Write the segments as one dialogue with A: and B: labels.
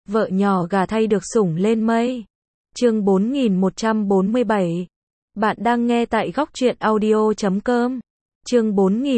A: Vợ nhỏ gà thay được sủng lên mây. Chương 4147. Bạn đang nghe tại góc truyện audio.com. Chương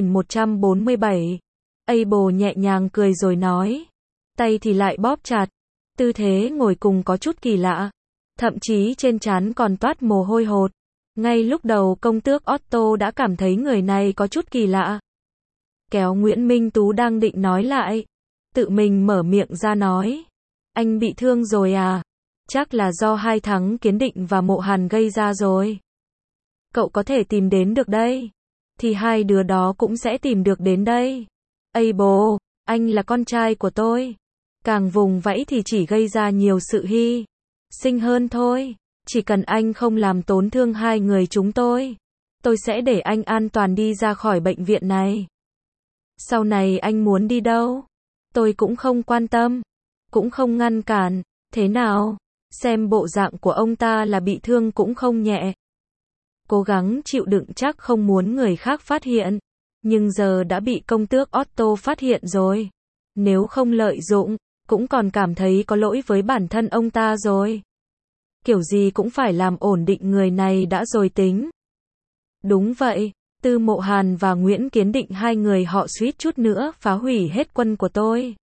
A: 4147. Abel nhẹ nhàng cười rồi nói. Tay thì lại bóp chặt. Tư thế ngồi cùng có chút kỳ lạ. Thậm chí trên trán còn toát mồ hôi hột. Ngay lúc đầu công tước Otto đã cảm thấy người này có chút kỳ lạ. Kéo Nguyễn Minh Tú đang định nói lại. Tự mình mở miệng ra nói. Anh bị thương rồi à? Chắc là do 2 tháng Kiến Định và Mộ Hàn gây ra rồi. Cậu có thể tìm đến được đây. Thì hai đứa đó cũng sẽ tìm được đến đây. Abel, anh là con trai của tôi. Càng vùng vẫy thì chỉ gây ra nhiều sự hy sinh hơn thôi. Chỉ cần anh không làm tổn thương hai người chúng tôi sẽ để anh an toàn đi ra khỏi bệnh viện này. Sau này anh muốn đi đâu? Tôi cũng không quan tâm. Cũng không ngăn cản. Thế nào? Xem bộ dạng của ông ta là bị thương cũng không nhẹ. Cố gắng chịu đựng chắc không muốn người khác phát hiện. Nhưng giờ đã bị công tước Otto phát hiện rồi. Nếu không lợi dụng, cũng còn cảm thấy có lỗi với bản thân ông ta rồi. Kiểu gì cũng phải làm ổn định người này đã rồi tính. Đúng vậy, Tư Mộ Hàn và Nguyễn Kiến Định hai người họ suýt chút nữa phá hủy hết quân của tôi.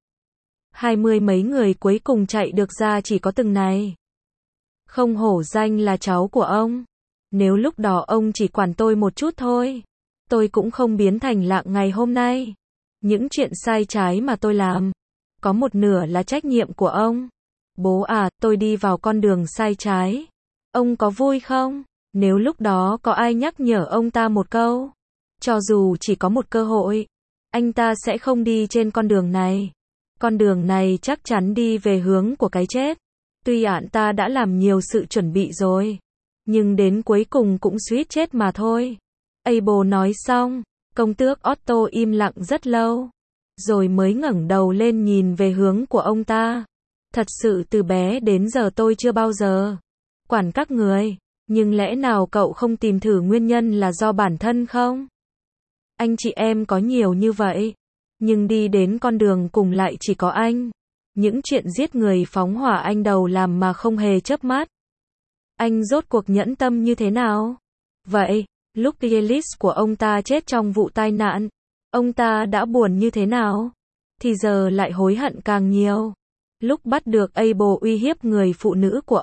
A: 20 mấy người cuối cùng chạy được ra chỉ có từng này. Không hổ danh là cháu của ông. Nếu lúc đó ông chỉ quản tôi một chút thôi, tôi cũng không biến thành Lạng ngày hôm nay. Những chuyện sai trái mà tôi làm, có một nửa là trách nhiệm của ông. Bố à, tôi đi vào con đường sai trái. Ông có vui không? Nếu lúc đó có ai nhắc nhở ông ta một câu, cho dù chỉ có một cơ hội, anh ta sẽ không đi trên con đường này. Con đường này chắc chắn đi về hướng của cái chết. Tuy ạn ta đã làm nhiều sự chuẩn bị rồi, nhưng đến cuối cùng cũng suýt chết mà thôi. Abel nói xong, công tước Otto im lặng rất lâu, rồi mới ngẩng đầu lên nhìn về hướng của ông ta. Thật sự từ bé đến giờ tôi chưa bao giờ quản các người, nhưng lẽ nào cậu không tìm thử nguyên nhân là do bản thân không? Anh chị em có nhiều như vậy, nhưng đi đến con đường cùng lại chỉ có anh. Những chuyện giết người phóng hỏa anh đầu làm mà không hề chớp mắt. Anh rốt cuộc nhẫn tâm như thế nào? Vậy, lúc Yelis của ông ta chết trong vụ tai nạn, ông ta đã buồn như thế nào? Thì giờ lại hối hận càng nhiều. Lúc bắt được Abel uy hiếp người phụ nữ của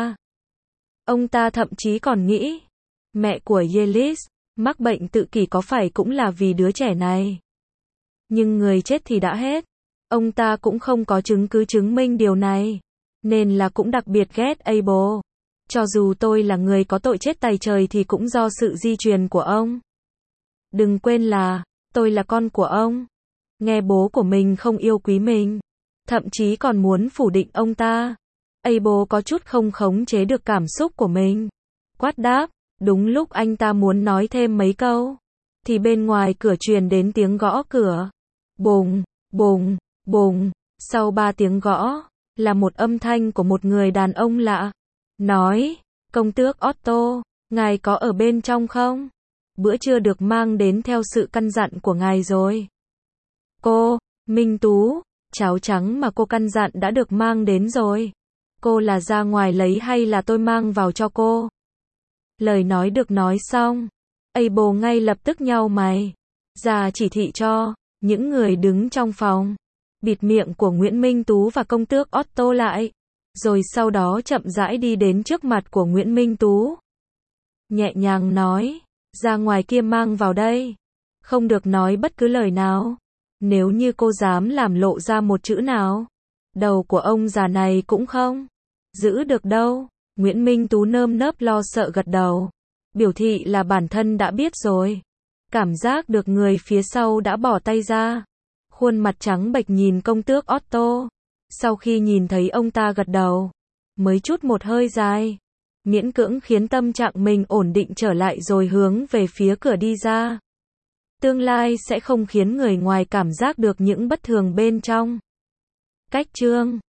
A: ông ta thậm chí còn nghĩ, mẹ của Yelis mắc bệnh tự kỷ có phải cũng là vì đứa trẻ này. Nhưng người chết thì đã hết. Ông ta cũng không có chứng cứ chứng minh điều này, nên là cũng đặc biệt ghét Abel. Cho dù tôi là người có tội chết tày trời thì cũng do sự di truyền của ông. Đừng quên là, tôi là con của ông. Nghe bố của mình không yêu quý mình, thậm chí còn muốn phủ định ông ta. Abel có chút không khống chế được cảm xúc của mình. Quát đáp, đúng lúc anh ta muốn nói thêm mấy câu, thì bên ngoài cửa truyền đến tiếng gõ cửa. Bùng, bùng, bùng. Sau 3 tiếng gõ, là một âm thanh của một người đàn ông lạ. Nói, công tước Otto, ngài có ở bên trong không? Bữa trưa được mang đến theo sự căn dặn của ngài rồi. Cô, Minh Tú, cháo trắng mà cô căn dặn đã được mang đến rồi. Cô là ra ngoài lấy hay là tôi mang vào cho cô? Lời nói được nói xong, Abel ngay lập tức nhau mày, ra chỉ thị cho những người đứng trong phòng, bịt miệng của Nguyễn Minh Tú và công tước Otto lại, rồi sau đó chậm rãi đi đến trước mặt của Nguyễn Minh Tú. Nhẹ nhàng nói, ra ngoài kia mang vào đây. Không được nói bất cứ lời nào. Nếu như cô dám làm lộ ra một chữ nào, đầu của ông già này cũng không giữ được đâu. Nguyễn Minh Tú nơm nớp lo sợ gật đầu, biểu thị là bản thân đã biết rồi. Cảm giác được người phía sau đã bỏ tay ra. Khuôn mặt trắng bệch nhìn công tước Otto. Sau khi nhìn thấy ông ta gật đầu, mới chút một hơi dài, miễn cưỡng khiến tâm trạng mình ổn định trở lại rồi hướng về phía cửa đi ra. Tương lai sẽ không khiến người ngoài cảm giác được những bất thường bên trong. Cách chương